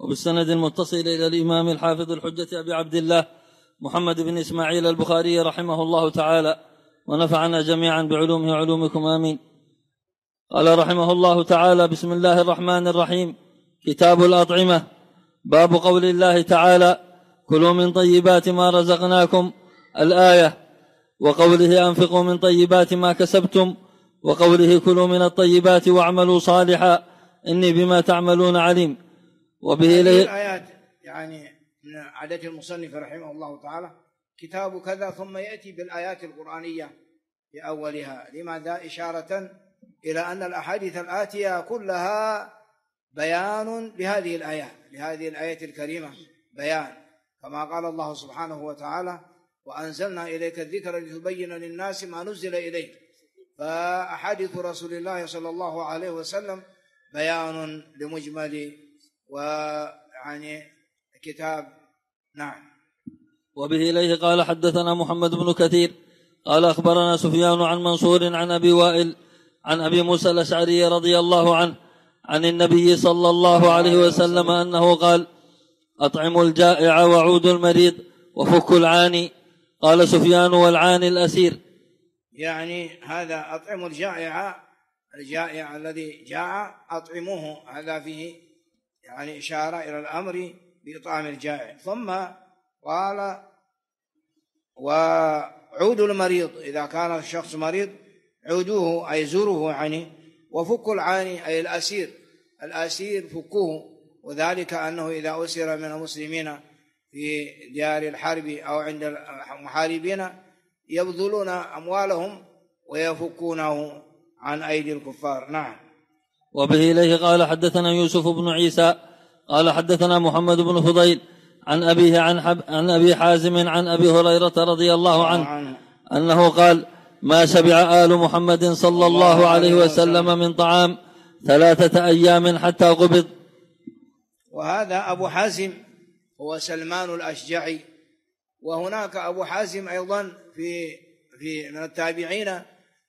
وبالسند المتصل إلى الإمام الحافظ الحجة أبي عبد الله محمد بن إسماعيل البخاري رحمه الله تعالى ونفعنا جميعا بعلومه وعلومكم آمين. قال رحمه الله تعالى: بسم الله الرحمن الرحيم. كتاب الأطعمة. باب قول الله تعالى: كلوا من طيبات ما رزقناكم، الآية، وقوله: أنفقوا من طيبات ما كسبتم، وقوله: كلوا من الطيبات واعملوا صالحا إني بما تعملون عليم. وبه هذه الآيات يعني من عادة المصنف رحمه الله تعالى كتاب كذا ثم يأتي بالآيات القرآنية في أولها. لماذا؟ إشارة إلى أن الأحاديث الآتية كلها بيان لهذه الآية الكريمة، بيان، كما قال الله سبحانه وتعالى: وأنزلنا إليك الذكر لتبين للناس ما نزل إليه. فأحاديث رسول الله صلى الله عليه وسلم بيان لمجمل ويعني كتاب. نعم. وبه إليه قال: حدثنا محمد بن كثير قال: أخبرنا سفيان عن منصور عن أبي وائل عن أبي موسى الأشعري رضي الله عنه عن النبي صلى الله عليه وسلم أنه قال: أطعموا الجائع وعودوا المريض وفكوا العاني. قال سفيان: والعاني الأسير. يعني هذا أطعموا الجائع الذي جاع أطعموه، هذا فيه يعني إشارة إلى الأمر بإطعام الجائع. ثم قال: وعودوا المريض، إذا كان الشخص مريض عودوه أي زوروه يعني. وفكوا العاني أي الأسير فكوه، وذلك أنه إذا أسر من المسلمين في ديار الحرب أو عند المحاربين يبذلون أموالهم ويفكونه عن أيدي الكفار. نعم. وبه إليه قال: حدثنا يوسف بن عيسى قال: حدثنا محمد بن فضيل عن أبيه عن أبي حازم عن أبي هريرة رضي الله عنه أنه قال: ما شبع آل محمد صلى الله عليه وسلم من طعام 3 أيام حتى قبض. وهذا أبو حازم هو سلمان الأشجعي، وهناك أبو حازم أيضا في من التابعين.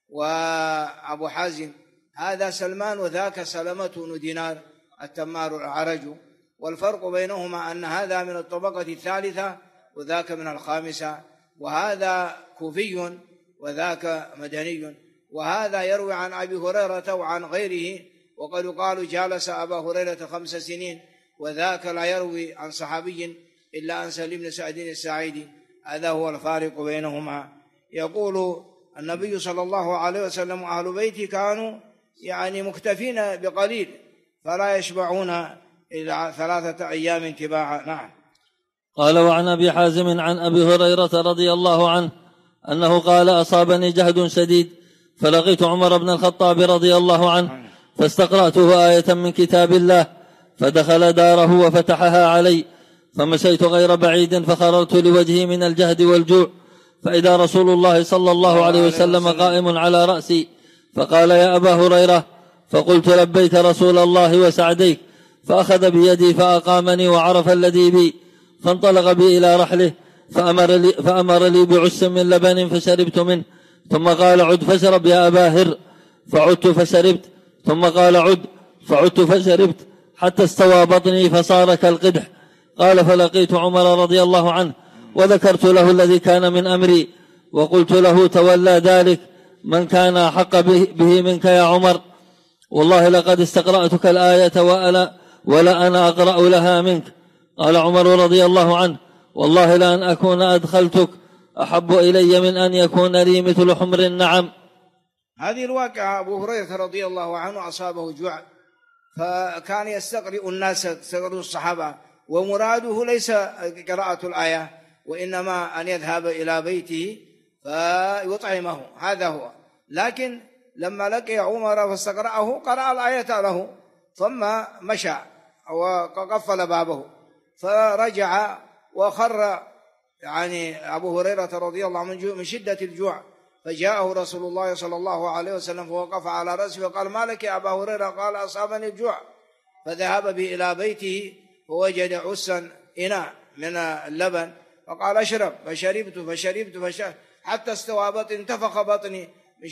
وأبو حازم هذا سلمان وذاك سلمة بن دينار التمار الأعرج، والفرق بينهما أن هذا من الطبقة الثالثة وذاك من الخامسة، وهذا كوفي وذاك مدني. وهذا يروي عن أبي هريرة وعن غيره، وقد قالوا جالس أبا هريرة 5 سنين، وذاك لا يروي عن صحابي إلا عن سليم بن سعد الساعدي. هذا هو الفارق بينهما. يقول النبي صلى الله عليه وسلم: أهل بيتي كانوا يعني مكتفين بقليل فلا يشبعون إلا 3 أيام تباعا. نعم. قال: وعن أبي حازم عن أبي هريرة رضي الله عنه أنه قال: أصابني جهد شديد فلقيت عمر بن الخطاب رضي الله عنه فاستقرأته آية من كتاب الله فدخل داره وفتحها علي، فمشيت غير بعيد فخررت لوجهي من الجهد والجوع، فإذا رسول الله صلى الله عليه وسلم قائم على رأسي فقال: يا أبا هريرة، فقلت: لبيك رسول الله وسعديك، فأخذ بيدي فأقامني وعرف الذي بي، فانطلق بي إلى رحله فأمر لي بعس من لبن فشربت منه، ثم قال: عد فاشرب يا أبا هر، فعدت فشربت، ثم قال: عد، فعدت فشربت، حتى استوى بطني فصار كالقدح. قال: فلقيت عمر رضي الله عنه وذكرت له الذي كان من أمري، وقلت له: تولى ذلك من كان أحق به منك يا عمر، والله لقد استقرأتك الآية ولا أنا أقرأ لها منك. قال عمر رضي الله عنه: والله لأن أكون أدخلتك أحب إلي من أن يكون لي مثل حمر النعم. هذه الواقعة أبو هريرة رضي الله عنه أصابه جوع، فكان يستقرئ الناس، يستقرئ الصحابة، ومراده ليس قراءة الآية وإنما أن يذهب إلى بيته فيطعمه، هذا هو. لكن لما لقي عمر فاستقرأه قرأ الآية له، ثم مشى وقفل بابه، فرجع وخر يعني أبو هريرة رضي الله عنه من شدة الجوع، فجاءه رسول الله صلى الله عليه وسلم فوقف على رأسه وقال: ما لك يا أبا هريرة؟ قال: أصابني الجوع. فذهب به إلى بيته فوجد عسا إناء من اللبن، فقال: أشرب، فشربت حتى استوى بطني، انتفخ بطني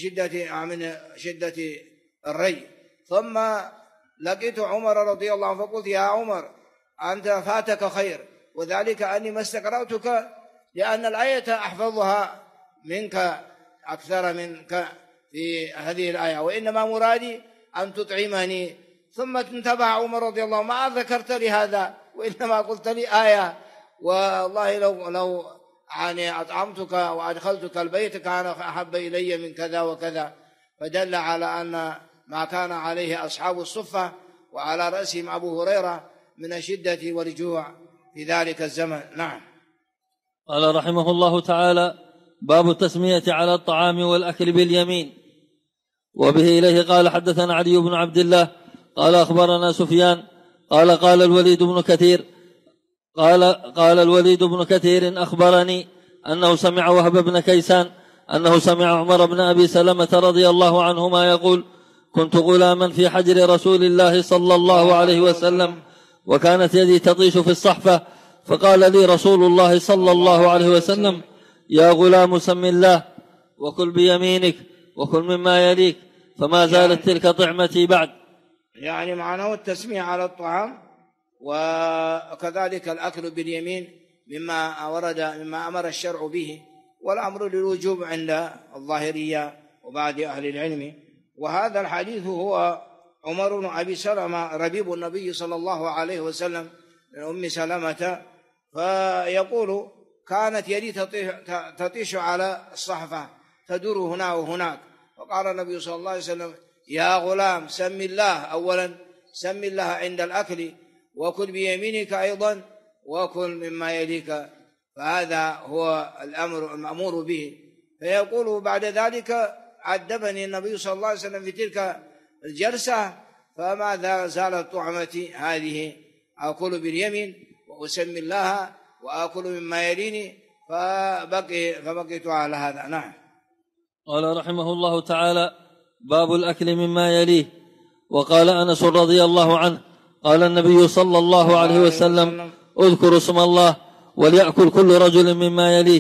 من شدة الري. ثم لقيت عمر رضي الله عنه فقلت: يا عمر، أنت فاتك خير، وذلك أني ما استقرأتك لأن الآية أحفظها منك أكثر منك في هذه الآية، وإنما مرادي أن تطعمني. ثم انتبه عمر رضي الله عنه: ما ذكرت لي هذا، وإنما قلت لي آية، والله لو يعني أطعمتك وأدخلتك البيت كان أحب إلي من كذا وكذا. فدل على أن ما كان عليه أصحاب الصفة وعلى رأسهم أبو هريرة من الشدة والجوع في ذلك الزمن. نعم. قال رحمه الله تعالى: باب التسمية على الطعام والأكل باليمين. وبه إليه قال حدثنا علي بن عبد الله قال أخبرنا سفيان قال الوليد بن كثير أخبرني أنه سمع وهب بن كيسان أنه سمع عمر بن أبي سلمة رضي الله عنهما يقول: كنت غلاما في حجر رسول الله صلى الله عليه وسلم وكانت يدي تطيش في الصحفة، فقال لي رسول الله صلى الله عليه وسلم: يا غلام سم الله وكل بيمينك وكل مما يليك، فما زالت تلك طعمتي بعد. يعني معناه التسمية على الطعام، وكذلك الأكل باليمين مما ورد مما أمر الشرع به، والأمر للوجوب عند الظاهرية وبعض أهل العلم. وهذا الحديث هو عمر بن أبي سلمة ربيب النبي صلى الله عليه وسلم من أم سلمة، فيقول: كانت يدي تطيش على الصحفة تدور هنا وهناك، فقال النبي صلى الله عليه وسلم: يا غلام سم الله، أولا سم الله عند الأكل، وكل بيمينك أيضا، وكل مما يليك. فهذا هو الأمر المأمور به. فيقول بعد ذلك: عذبني النبي صلى الله عليه وسلم في تلك الجلسة، فما زالت طعمتي هذه، أكل باليمين وأسمي الله وأكل مما يليني، فبقيت على هذا. نعم. قال رحمه الله تعالى: باب الأكل مما يليه. وقال أنس رضي الله عنه: قال النبي صلى الله عليه وسلم: اذكروا اسم الله وليأكل كل رجل مما يليه.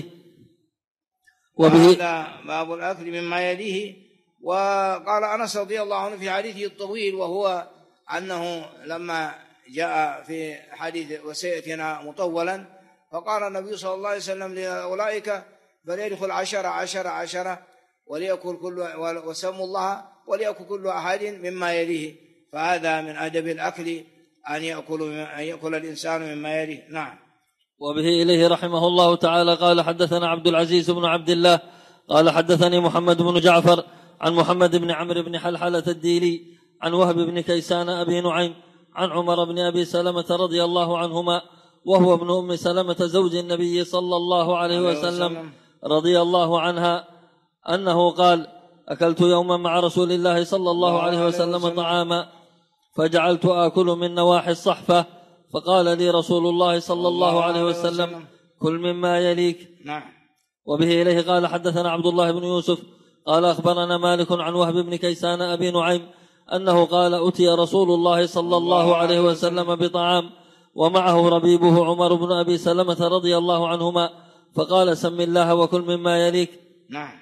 وهذا باب الأكل مما يليه. وقال أنس رضي الله عنه في حديثه الطويل، وهو أنه لما جاء في حديث وسيأتينا مطولا، فقال النبي صلى الله عليه وسلم لأولئك: فليدخل 10 وليأكل وسموا الله وليأكل كل أحد مما يليه. فهذا من أدب الأكل أن يأكل الإنسان مما يليه. نعم. وبه إليه رحمه الله تعالى قال حدثنا عبد العزيز بن عبد الله قال حدثني محمد بن جعفر عن محمد بن عمرو بن حلحلة الديلي عن وهب بن كيسان أبي نعيم عن عمر بن أبي سلمة رضي الله عنهما، وهو ابن أم سلمة زوج النبي صلى الله عليه وسلم رضي الله عنها، أنه قال: أكلت يوما مع رسول الله صلى الله عليه وسلم طعاما، فجعلت آكل من نواحي الصحفة، فقال لي رسول الله صلى الله عليه وسلم: كل مما يليك. نعم. وبه إليه قال حدثنا عبد الله بن يوسف قال أخبرنا مالك عن وهب بن كيسان أبي نعيم أنه قال: أتي رسول الله صلى الله عليه وسلم بطعام ومعه ربيبه عمر بن أبي سلمة رضي الله عنهما، فقال: سم الله وكل مما يليك. نعم.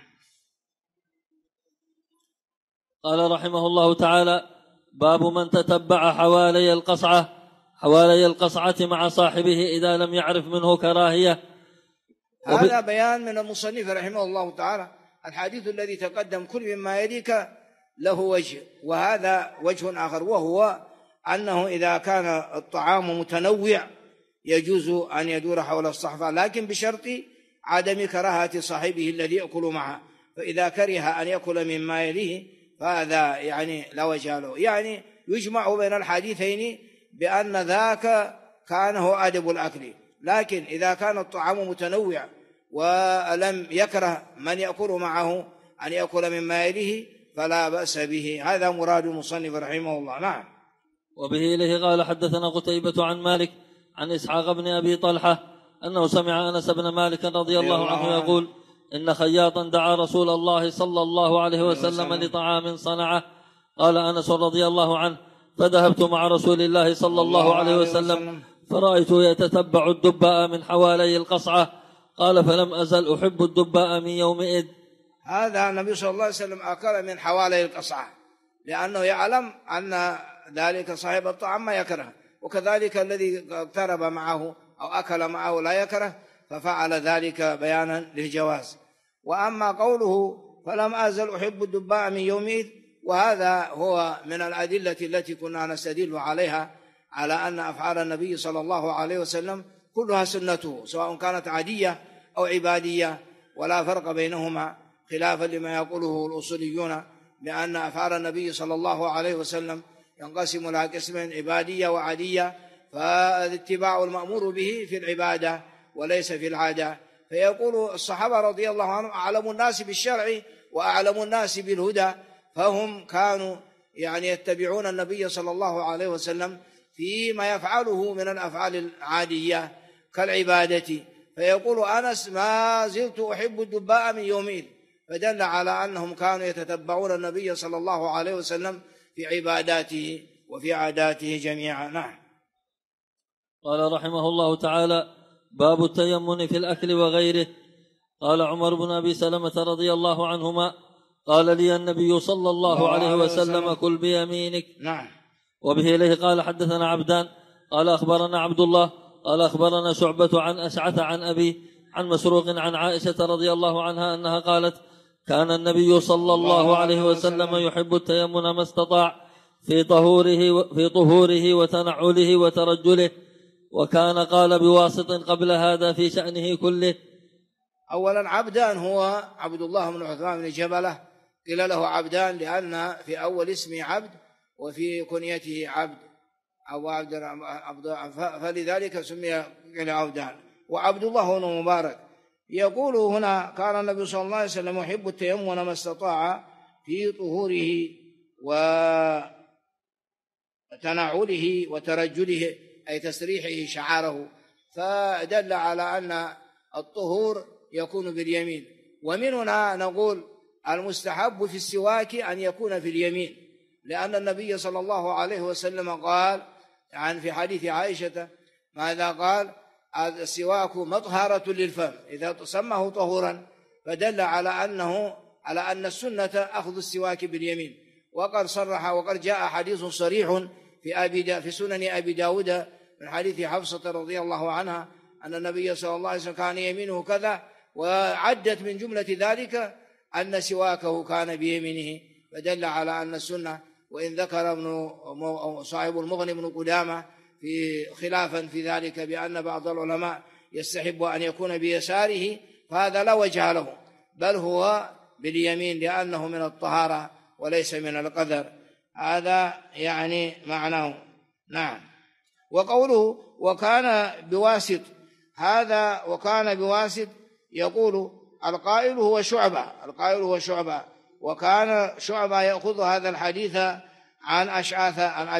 قال رحمه الله تعالى: باب من تتبع حوالي القصعة مع صاحبه إذا لم يعرف منه كراهية. هذا بيان من المصنف رحمه الله تعالى. الحديث الذي تقدم كل مما يليك له وجه، وهذا وجه آخر، وهو أنه إذا كان الطعام متنوع يجوز أن يدور حول الصحفة، لكن بشرط عدم كراهة صاحبه الذي يأكل معه. فإذا كره أن يأكل مما يليه فهذا يعني لا وجه له. يعني يجمع بين الحديثين بأن ذاك كان هو أدب الأكل، لكن إذا كان الطعام متنوع ولم يكره من يأكل معه أن يأكل مما يليه فلا بأس به. هذا مراد المصنف رحمه الله. نعم. وبه إليه قال حدثنا قتيبة عن مالك عن إسحاق بن أبي طلحة أنه سمع أنس بن مالك رضي الله عنه يقول: إن خياطا دعا رسول الله صلى الله عليه وسلم لطعام صنعه. قال أنس رضي الله عنه: فذهبت مع رسول الله صلى الله عليه وسلم فرأيته يتتبع الدباء من حوالي القصعة. قال: فلم أزل أحب الدباء من يومئذ. هذا النبي صلى الله عليه وسلم أكل من حوالي القصعة، لأنه يعلم أن ذلك صاحب الطعام ما يكره، وكذلك الذي اقترب معه أو أكل معه لا يكره، ففعل ذلك بيانا للجواز. وأما قوله فلم أزل أحب الدباء من يومئذ، وهذا هو من الأدلة التي كنا نستدل عليها على أن أفعال النبي صلى الله عليه وسلم كلها سنته، سواء كانت عادية أو عبادية، ولا فرق بينهما، خلافا لما يقوله الأصوليون بأن أفعال النبي صلى الله عليه وسلم ينقسم إلى قسمين، عبادية وعادية، فالاتباع المأمور به في العبادة وليس في العادة. فيقول الصحابة رضي الله عنهم أعلم الناس بالشرع وأعلم الناس بالهدى، فهم كانوا يتبعون النبي صلى الله عليه وسلم فيما يفعله من الأفعال العادية كالعبادة. فيقول أنس ما زلت أحب الدباء من يومئذ، فدل على أنهم كانوا يتتبعون النبي صلى الله عليه وسلم في عباداته وفي عاداته جميعا. نعم. قال رحمه الله تعالى: باب التيمم في الأكل وغيره. قال عمر بن أبي سلمة رضي الله عنهما: قال لي النبي صلى الله عليه وسلم: كل بيمينك. نعم. وبه إليه قال حدثنا عبدان قال أخبرنا عبد الله قال أخبرنا شعبة عن أشعث عن أبي عن مسروق عن عائشة رضي الله عنها أنها قالت: كان النبي صلى الله عليه وسلم يحب التيمم ما استطاع في طهوره وتنعله وترجله، وكان قال بواسط قبل هذا في شأنه كله. أولا عبدان هو عبد الله بن عثمان بن جبلة، قيل له عبدان لأن في أول اسمه عبد وفي كنيته عبد أو عبد، فلذلك سمي عبدان. وعبد الله بن مبارك يقول هنا: كان النبي صلى الله عليه وسلم يحب التيمم ما استطاع في طهوره وتنعله وترجله، أي تسريحه شعاره، فدل على أن الطهور يكون باليمين. ومن هنا نقول المستحب في السواك أن يكون في اليمين، لأن النبي صلى الله عليه وسلم قال في حديث عائشة ماذا قال؟ السواك مطهرة للفم إذا سماه طهورا، فدل على أن السنة أخذ السواك باليمين. وقد صرح وقد جاء حديث صريح في سنن أبي داود من حديث حفصة رضي الله عنها أن النبي صلى الله عليه وسلم كان يمينه كذا، وعدت من جملة ذلك أن سواكه كان بيمينه، فدل على أن السنة. وإن ذكر صاحب المغني ابن قدامة في خلافا في ذلك بأن بعض العلماء يستحب أن يكون بيساره، فهذا لا وجه له، بل هو باليمين لأنه من الطهارة وليس من القدر، هذا معناه. نعم. وقوله وكان بواسط، هذا وكان بواسط يقول القائل هو شعبة، وكان شعبة يأخذ هذا الحديث عن أشعث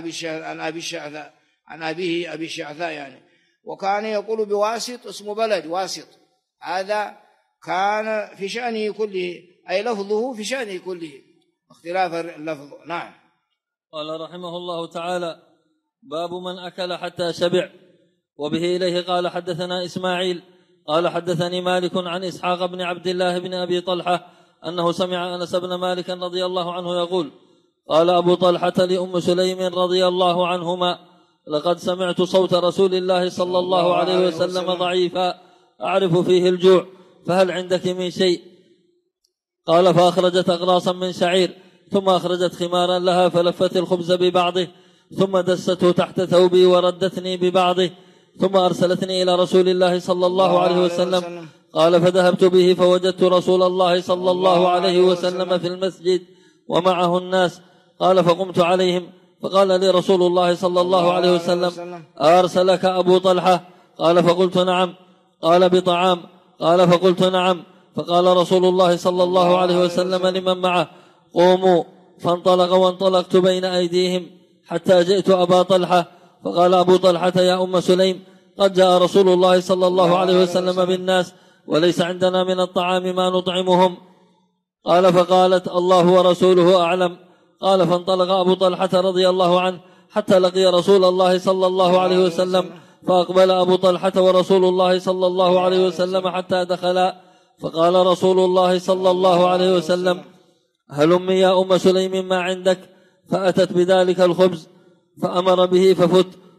عن أبيه أبي الشعثاء وكان يقول بواسط اسم بلد واسط، هذا كان في شأنه كله، أي لفظه في شأنه كله اختلاف اللفظ. نعم. قال رحمه الله تعالى: باب من أكل حتى شبع. وبه إليه قال حدثنا إسماعيل قال حدثني مالك عن إسحاق بن عبد الله بن أبي طلحة أنه سمع أنس بن مالك رضي الله عنه يقول: قال أبو طلحة لأم سليم رضي الله عنهما: لقد سمعت صوت رسول الله صلى الله عليه وسلم ضعيفا أعرف فيه الجوع، فهل عندك من شيء؟ قال: فأخرجت أقراصا من شعير، ثم أخرجت خمارا لها فلفت الخبز ببعضه، ثم دسته تحت ثوبي وردتني ببعضه، ثم أرسلتني إلى رسول الله صلى الله عليه وسلم. قال: فذهبت به فوجدت رسول الله صلى الله عليه وسلم في المسجد ومعه الناس. قال: فقمت عليهم فقال لي رسول الله صلى الله عليه وسلم: أرسلك أبو طلحة؟ قال: فقلت نعم. قال: بطعام؟ قال: فقلت نعم. فقال رسول الله صلى الله عليه وسلم لمن معه: قوموا. فانطلق وانطلقت بين أيديهم حتى جئت أبا طلحة، فقال أبو طلحة: يا أم سليم، قد جاء رسول الله صلى الله عليه وسلم بالناس وليس عندنا من الطعام ما نطعمهم. قال: فقالت: الله ورسوله أعلم. قال: فانطلق أبو طلحة رضي الله عنه حتى لقي رسول الله صلى الله عليه وسلم، فأقبل أبو طلحة ورسول الله صلى الله عليه وسلم حتى دخلا، فقال رسول الله صلى الله عليه وسلم: هلم يا أم سليم ما عندك؟ فأتت بذلك الخبز فأمر به ففت،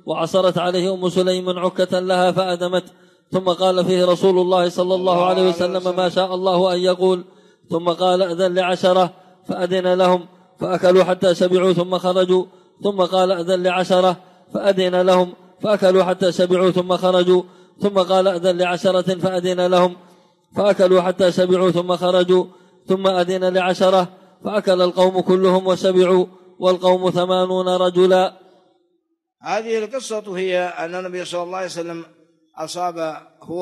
وعصرت عليه أم سليم عكة لها فأدمت. ثم قال فيه رسول الله صلى الله عليه وسلم ما شاء الله أن يقول. ثم قال أذن ل10 فأذن لهم فأكلوا حتى شبعوا ثم خرجوا. ثم قال أذن ل10 فأذن لهم فأكلوا حتى شبعوا ثم خرجوا. ثم قال أذن ل10 فأذن لهم فأكلوا حتى شبعوا ثم خرجوا. ثم أذن ل10 فأكل القوم كلهم وشبعوا والقوم 80 رجلا. هذه القصة هي أن النبي صلى الله عليه وسلم أصابه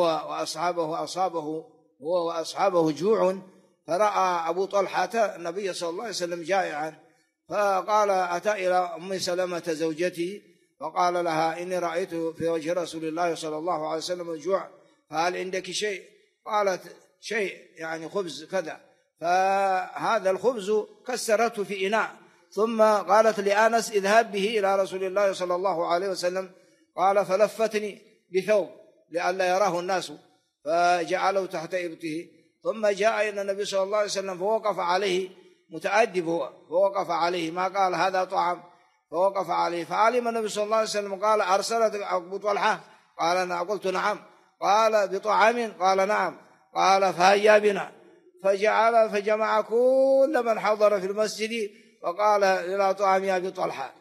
هو وأصحابه جوع، فرأى أبو طلحة النبي صلى الله عليه وسلم جائعا، فقال أتى إلى أم سلمة زوجتي فقال لها إني رأيت في وجه رسول الله صلى الله عليه وسلم الجوع، فهل عندك شيء؟ قالت شيء يعني خبز كذا، فهذا الخبز كسرته في إناء، ثم قالت لأنس اذهب به إلى رسول الله صلى الله عليه وسلم، قال فلفتني بثوب لئلا يراه الناس فجعله تحت إبطه، ثم جاء إلى النبي صلى الله عليه وسلم فوقف عليه متأدب هو، فوقف عليه ما قال هذا طعام، فوقف عليه فعلم النبي صلى الله عليه وسلم، قال أرسلت أبو طلحة؟ قال أنا قلت نعم. قال بطعام؟ قال نعم. قال فهيا بنا، فجمع كل من حضر في المسجد وقال إلى طعام أبي طلحة،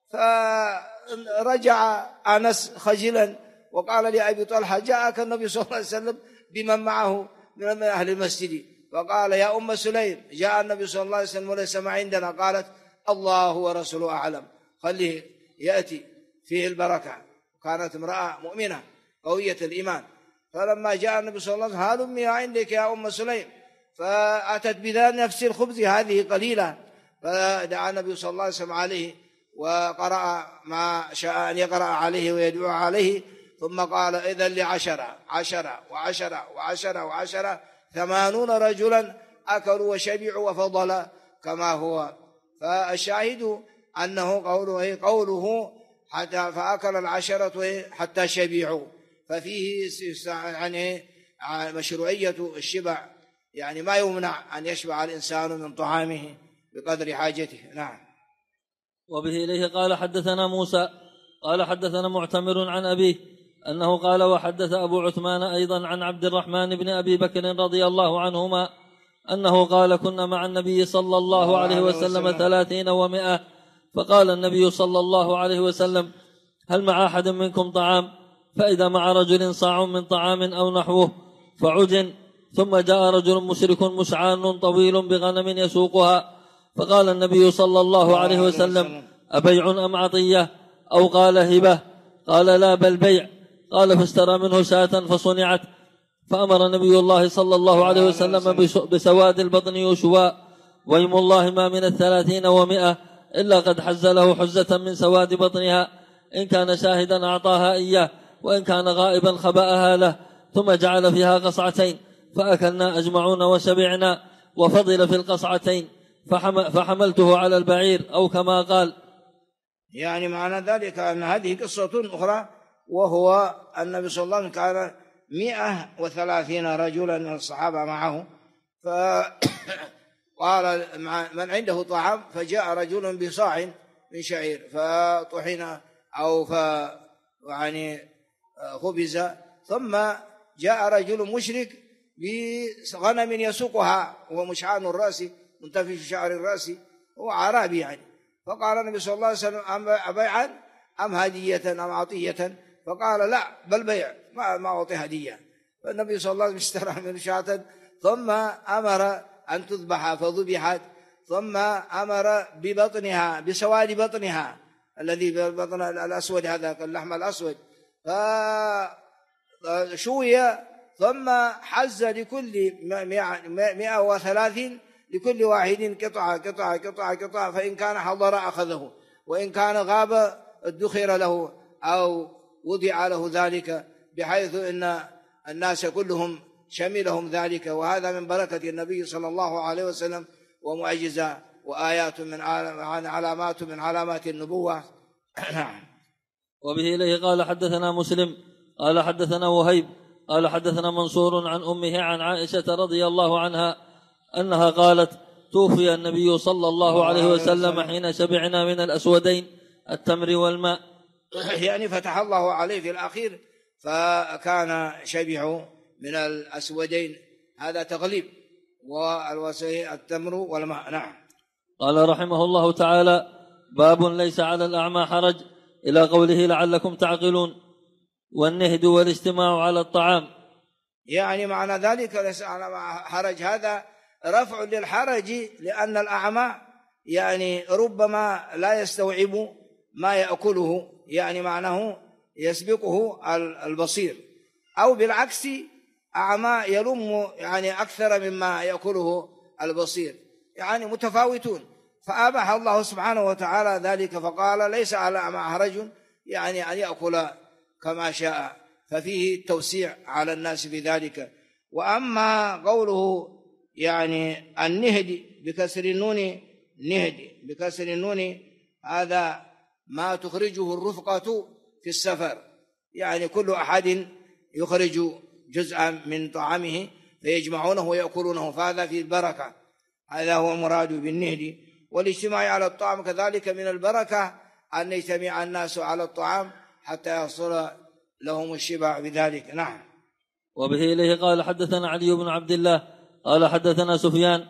فرجع أنس خجلا وقال لأبي طلحة جاءك النبي صلى الله عليه وسلم بمن معه من أهل المسجد، وقال يا أم سليم جاء النبي صلى الله عليه وسلم وليس ما عندنا، قالت الله ورسوله أعلم، خليه يأتي فيه البركة. كانت امرأة مؤمنة قوية الإيمان، فلما جاء النبي صلى الله عليه وسلم هلمي عندك يا أم سليم، فأتت بذات نفس الخبز هذه قليلة، فدعا النبي صلى الله عليه وسلم عليه وقرأ ما شاء أن يقرأ عليه ويدعو عليه، ثم قال إذن ل10 و10 80 رجلا أكلوا وشبعوا وفضل كما هو. فالشاهد أنه قوله حتى فأكل 10 حتى شبعوا، ففيه يعني مشروعية الشبع، يعني ما يمنع أن يشبع الإنسان من طعامه بقدر حاجته. نعم. وبه إليه قال حدثنا موسى قال حدثنا معتمر عن أبيه أنه قال وحدث أبو عثمان أيضا عن عبد الرحمن بن أبي بكر رضي الله عنهما أنه قال كنا مع النبي صلى الله عليه وسلم 30 و100، فقال النبي صلى الله عليه وسلم هل مع أحد منكم طعام؟ فإذا مع رجل صاع من طعام أو نحوه فعجن، ثم جاء رجل مشرك مشعان طويل بغنم يسوقها، فقال النبي صلى الله عليه وسلم أبيع أم عطية؟ أو قال هبة؟ قال لا بل بيع. قال فاشترى منه شاة فصنعت، فأمر نبي الله صلى الله عليه وسلم بسواد البطن يشوى، ويم الله ما من 30 و100 إلا قد حز له حزة من سواد بطنها، إن كان شاهدا أعطاها إياه، وإن كان غائبا خبأها له، ثم جعل فيها قصعتين فأكلنا أجمعون وشبعنا، وفضل في القصعتين فحملته على البعير أو كما قال. يعني معنى ذلك أن هذه قصة أخرى، وهو النبي صلى الله عليه وسلم كان 130 رجلا من الصحابة معه، فقال من عنده طعام، فجاء رجل بصاع من شعير فطحن أو يعني خبز، ثم جاء رجل مشرك بغنم يسوقها وهو مشعان الرأس منتفش شعر الرأس، هو عربي يعني، فقال النبي صلى الله عليه وسلم أبيعا أم هدية أم عطية؟ فقال لا بل بيع، ما أعطي هدية. فالنبي صلى الله عليه وسلم اشترى من شاة، ثم أمر أن تذبح فذبحت، ثم أمر ببطنها بسواد بطنها الذي ببطن الأسود، هذا اللحم الأسود، فشوي، ثم حز لكل 130 لكل واحد قطعة، فإن كان حضر أخذه، وإن كان غاب ادخر له أو وضع له ذلك، بحيث أن الناس كلهم شملهم ذلك. وهذا من بركة النبي صلى الله عليه وسلم ومعجزة وآيات من علامات من علامات النبوة. وبه إليه قال حدثنا مسلم قال حدثنا وهيب قال حدثنا منصور عن أمه عن عائشة رضي الله عنها أنها قالت توفي النبي صلى الله عليه وسلم حين شبعنا من الأسودين التمر والماء، يعني فتح الله عليه في الأخير فكان شبع من الأسودين، هذا تغليب. والوسيء التمر والماء. نعم. قال رحمه الله تعالى: باب ليس على الأعمى حرج، إلى قوله لعلكم تعقلون. والنهد والاجتماع على الطعام، يعني معنى ذلك ليس على حرج، هذا رفع للحرج، لأن الأعمى يعني ربما لا يستوعب ما يأكله، يعني معناه يسبقه البصير، أو بالعكس أعمى يلم يعني أكثر مما يأكله البصير، يعني متفاوتون. فأباح الله سبحانه وتعالى ذلك فقال ليس على أعمى حرج، يعني أن يأكل كما شاء، ففيه التوسيع على الناس بذلك. وأما قوله يعني النهد بكسر النون، نهد بكسر النون، هذا ما تخرجه الرفقة في السفر، يعني كل أحد يخرج جزءا من طعامه فيجمعونه ويأكلونه، فهذا في البركة، هذا هو مراد بالنهد. والاجتماع على الطعام كذلك من البركة، أن يجتمع الناس على الطعام حتى يحصل لهم الشبع بذلك. نعم. وبه إليه قال حدثنا علي بن عبد الله قال حدثنا سفيان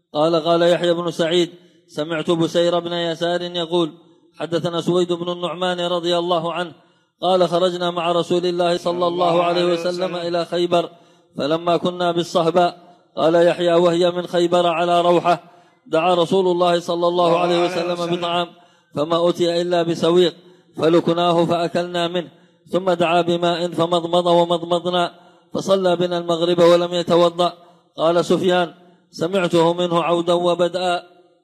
قال يحيى بن سعيد: سمعت بسير بن يسار يقول: حدثنا سويد بن النعمان رضي الله عنه قال: خرجنا مع رسول الله صلى الله عليه وسلم إلى خيبر، فلما كنا بالصهباء، قال يحيى: وهي من خيبر على روحة، دعا رسول الله صلى الله عليه وسلم بطعام، فما أتي إلا بسويق، فلكناه فأكلنا منه، ثم دعا بماء فمضمض ومضمضنا، فصلى بنا المغرب ولم يتوضأ. قال سفيان: سمعته منه عودا وبدأ.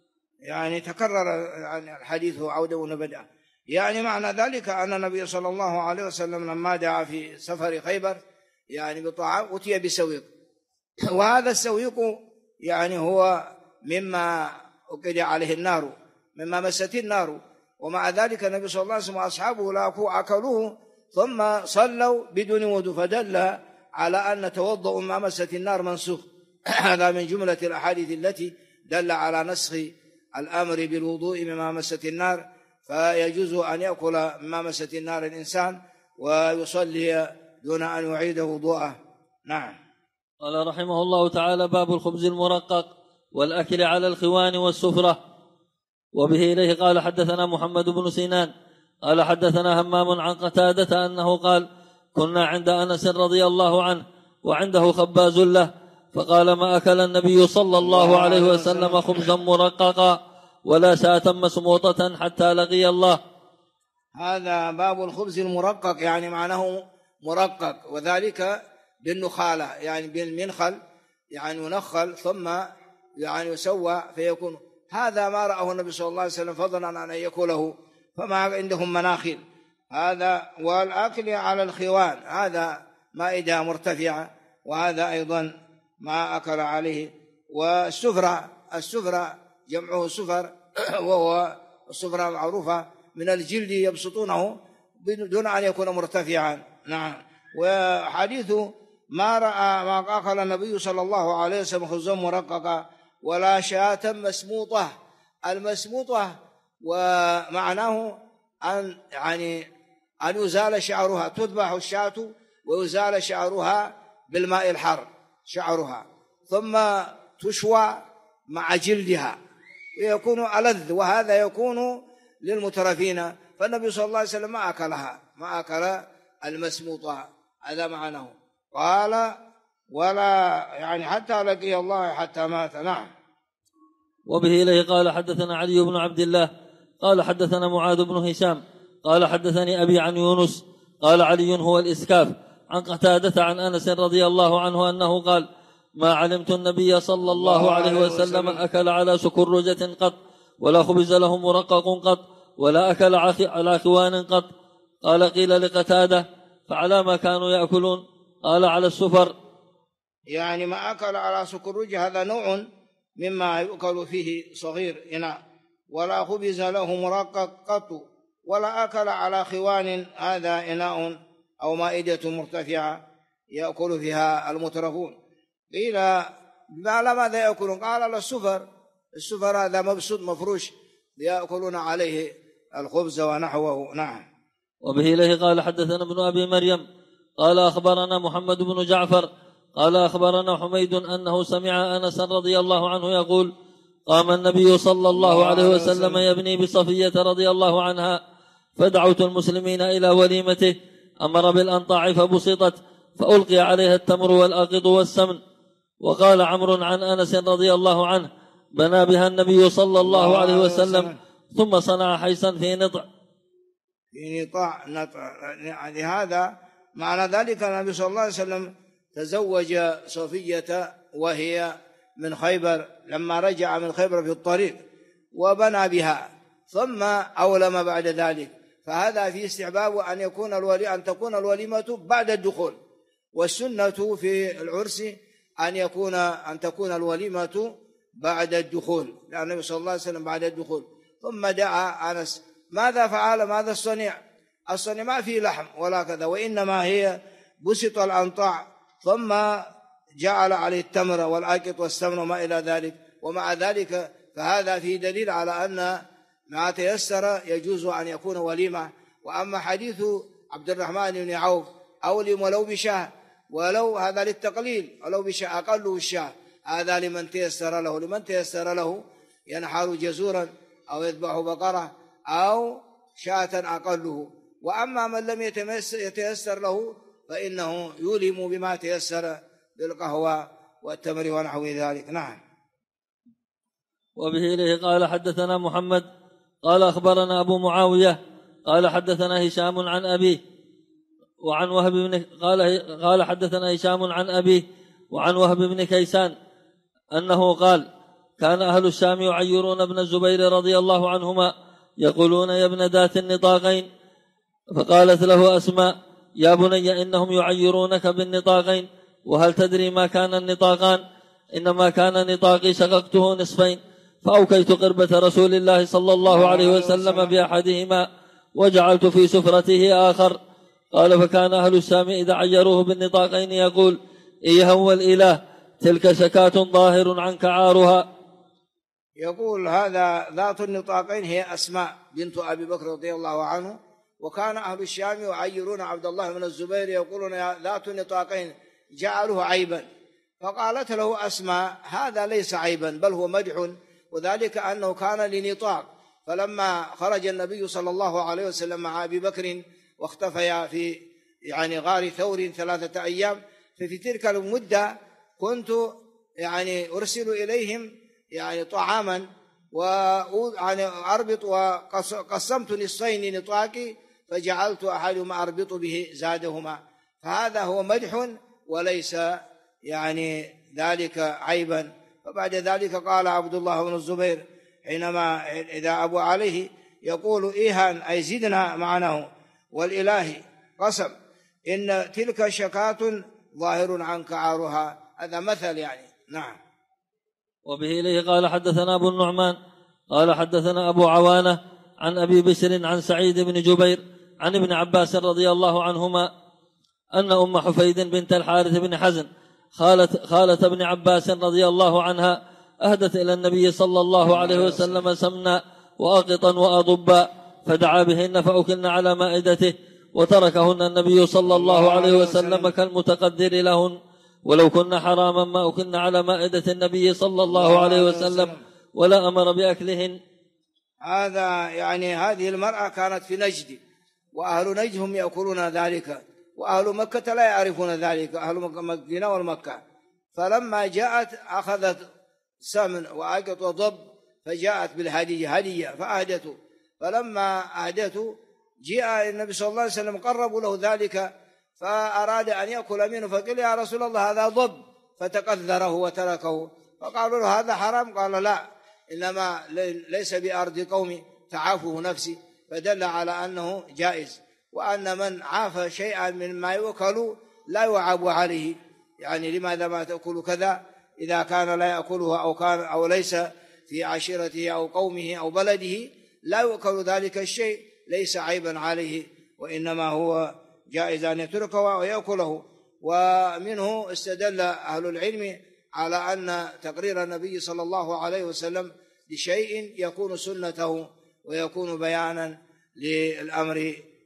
يعني تكرر الحديث عودا وبدأ، يعني معنى ذلك أن النبي صلى الله عليه وسلم لما دعا في سفر خيبر يعني بطعام أتي بسويق، وهذا السويق يعني هو مما أوقد عليه النار، مما مست النار، ومع ذلك النبي صلى الله عليه وسلم وأصحابه لا أكلوه ثم صلوا بدون وضوء، فدل على أن توضؤ ما مست النار منسوخ. هذا من جملة الأحاديث التي دل على نسخ الأمر بالوضوء مما مست النار، فيجوز أن يأكل ما مست النار الإنسان ويصلي دون أن يعيد وضوءه. نعم. قال رحمه الله تعالى: باب الخبز المرقق والأكل على الخوان والسفرة. وبه إليه قال حدثنا محمد بن سنان قال حدثنا همام عن قتادة أنه قال: كنا عند أنس رضي الله عنه وعنده خباز له، فقال: ما أكل النبي صلى الله عليه وسلم خبزا مرققا ولا شاة مسموطة حتى لقي الله. هذا باب الخبز المرقق، يعني معناه مرقق، وذلك بالنخالة، يعني بالمنخل، يعني ينخل ثم يعني يسوى فيكون. هذا ما رأه النبي صلى الله عليه وسلم فضلا عن أن يأكله، فما عندهم مناخل هذا. والأكل على الخوان هذا مائدة مرتفعة، وهذا أيضا ما أكل عليه. والسفرة جمعه سفر، وهو السفرة معروفة من الجلد يبسطونه دون أن يكون مرتفعا. نعم. وحديث ما رأى ما أكل النبي صلى الله عليه وسلم خبزا مرققا ولا شاة مسموطة. المسموطة ومعناه أن يعني أن يزال شعرها، تذبح الشاة ويزال شعرها بالماء الحار شعرها، ثم تشوى مع جلدها ويكون ألذ، وهذا يكون للمترفين. فالنبي صلى الله عليه وسلم ما أكلها، ما أكل المسموطة، هذا معناه. قال: ولا يعني حتى لقي الله حتى مات. نعم. وبه إليه قال حدثنا علي بن عبد الله قال حدثنا معاذ بن هشام قال حدثني أبي عن يونس قال: علي هو الإسكاف، عن قتادة عن أنس رضي الله عنه أنه قال: ما علمت النبي صلى الله عليه وسلم أكل على سكرجة قط، ولا خبز له مرقق قط، ولا أكل على خوان قط. قال: قيل لقتادة: فعلى ما كانوا يأكلون؟ قال: على السفر. يعني ما أكل على سكرجة هذا نوع مما يؤكل فيه صغير إناء، ولا خبز له مرقق قط، ولا أكل على خوان، هذا إناء أو مائدة مرتفعة يأكل فيها المترفون. قيل: على ماذا يأكلون؟ قال: على السفر. السفر هذا مبسوط مفروش يأكلون عليه الخبز ونحوه. نعم. وبه إليه قال حدثنا ابن أبي مريم قال أخبرنا محمد بن جعفر قال أخبرنا حميد أنه سمع أنس رضي الله عنه يقول قام النبي صلى الله عليه وسلم يبني بصفية رضي الله عنها فدعوت المسلمين إلى وليمته أمر بالأنطاع فبسطت فألقي عليها التمر والأقط والسمن. وقال عمرو عن أنس رضي الله عنه بنى بها النبي صلى الله عليه وسلم ثم صنع حيثا في نطع. يعني هذا معنى ذلك النبي صلى الله عليه وسلم تزوج صفية وهي من خيبر لما رجع من خيبر في الطريق وبنى بها ثم أولم بعد ذلك، فهذا في استحباب أن تكون الوليمة بعد الدخول، والسنة في العرس أن تكون الوليمة بعد الدخول، لأن النبي صلى الله عليه وسلم بعد الدخول. ثم دعا أنس ماذا فعل ماذا الصنيع ما فيه لحم ولا كذا، وإنما هي بسط الأنطاع ثم جعل عليه التمر والأقط والسمن وما إلى ذلك. ومع ذلك فهذا فيه دليل على أن ما تيسر يجوز أن يكون وليمة. وأما حديث عبد الرحمن بن عوف أولم ولو بشاه، ولو هذا للتقليل، ولو بشاه أقله الشاه، هذا لمن تيسر له ينحر جزورا أو يذبح بقرة أو شاة أقله. وأما من لم يتيسر له فإنه يولم بما تيسر بالقهوة والتمر ونحو ذلك. نعم. وبه إليه قال حدثنا محمد قال أخبرنا أبو معاوية قال حدثنا هشام عن أبيه وعن وهب بن قال حدثنا هشام عن أبيه وعن وهب بن كيسان أنه قال كان أهل الشام يعيرون ابن الزبير رضي الله عنهما يقولون يا ابن ذات النطاقين، فقالت له أسماء يا بني إنهم يعيرونك بالنطاقين، وهل تدري ما كان النطاقان؟ إنما كان نطاقي شققته نصفين فأوكيت قربة رسول الله صلى الله عليه وسلم بأحدهما وجعلت في سفرته آخر. قال فكان أهل الشام إذا عيروه بالنطاقين يقول إيه هو الإله تلك شكاة ظاهر عنك عارها. يقول هذا ذات النطاقين هي أسماء بنت أبي بكر رضي الله عنه، وكان أهل الشام يعيرون عبد الله بن الزبير يقولون ذات النطاقين جعلوه عيبا، فقالت له أسماء هذا ليس عيبا بل هو مدح، وذلك أنه كان لنطاق. فلما خرج النبي صلى الله عليه وسلم مع أبي بكر واختفيا في غار ثور 3 أيام، ففي تلك المدة كنت أرسل إليهم طعاما أربط، وقسمت نصفين نطاقي فجعلت أحدهما أربط به زادهما، فهذا هو مدح وليس ذلك عيبا. فبعد ذلك قال عبد الله بن الزبير حينما إذا أبو عليه يقول إيهان أي زدنا معناه، والإله قسم إن تلك شكاة ظاهر عنك عارها، هذا مثل نعم. وبه إليه قال حدثنا أبو النعمان قال حدثنا أبو عوانة عن أبي بشر عن سعيد بن جبير عن ابن عباس رضي الله عنهما أن أم حفيد بنت الحارث بن حزن خالة ابن عباس رضي الله عنها أهدت إلى النبي صلى الله عليه وسلم سمنا وأقطا وأضبا فدعا بهن فأكلن على مائدته، وتركهن النبي صلى الله عليه وسلم كالمتقدر لهن، ولو كن حراما ما أكلن على مائدة النبي صلى الله عليه وسلم ولا أمر بأكلهن. هذا هذه المرأة كانت في نجد، وأهل نجد هم يأكلون ذلك، وأهل مكة لا يعرفون ذلك، أهل مدينة والمكة. فلما جاءت أخذت سمن وأقط وضب فجاءت بالهدية فأهدته، فلما أهدته جاء النبي صلى الله عليه وسلم قربوا له ذلك فأراد أن يأكل منه، فقال يا رسول الله هذا ضب، فتكذره وتركه. فقالوا له هذا حرام، قال لا، إنما ليس بأرض قومي تعافه نفسي، فدل على أنه جائز، وأن من عاف شيئا مما يؤكل لا يعاب عليه، لماذا ما تأكل كذا إذا كان لا يأكله أو ليس في عشيرته أو قومه أو بلده لا يؤكل ذلك الشيء، ليس عيبا عليه، وإنما هو جائز أن يتركه ويأكله. ومنه استدل أهل العلم على أن تقرير النبي صلى الله عليه وسلم لشيء يكون سنته ويكون بيانا للأمر